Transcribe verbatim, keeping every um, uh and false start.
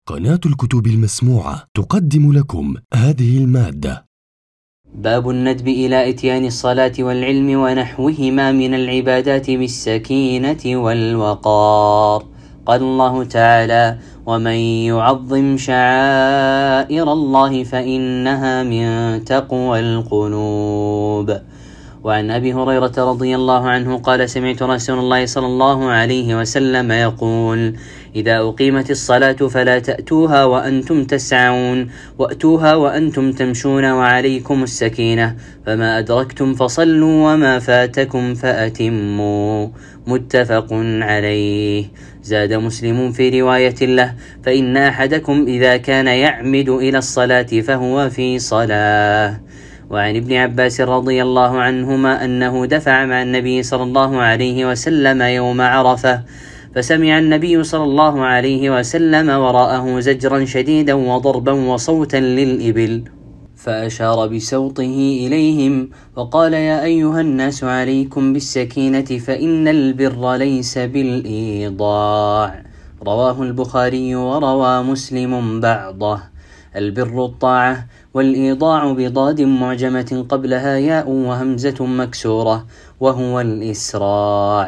قناة الكتب المسموعة تقدم لكم هذه المادة. باب الندب إلى إتيان الصلاة والعلم ونحوهما من العبادات بالسكينة والوقار. قال الله تعالى: ومن يعظم شعائر الله فإنها من تقوى القلوب. وعن أبي هريرة رضي الله عنه قال: سمعت رسول الله صلى الله عليه وسلم يقول: إذا أقيمت الصلاة فلا تأتوها وأنتم تسعون، وأتوها وأنتم تمشون وعليكم السكينة، فما أدركتم فصلوا وما فاتكم فأتموا. متفق عليه. زاد مسلم في رواية له: فإن أحدكم إذا كان يعمد إلى الصلاة فهو في صلاة. وعن ابن عباس رضي الله عنهما أنه دفع مع النبي صلى الله عليه وسلم يوم عرفة، فسمع النبي صلى الله عليه وسلم وراءه زجرا شديدا وضربا وصوتا للإبل، فأشار بسوطه إليهم وقال: يا أيها الناس عليكم بالسكينة فإن البر ليس بالإيضاع. رواه البخاري وروى مسلم بعضه. البر الطاعة، والإيضاع بضاد معجمة قبلها ياء وهمزة مكسورة، وهو الإسراع.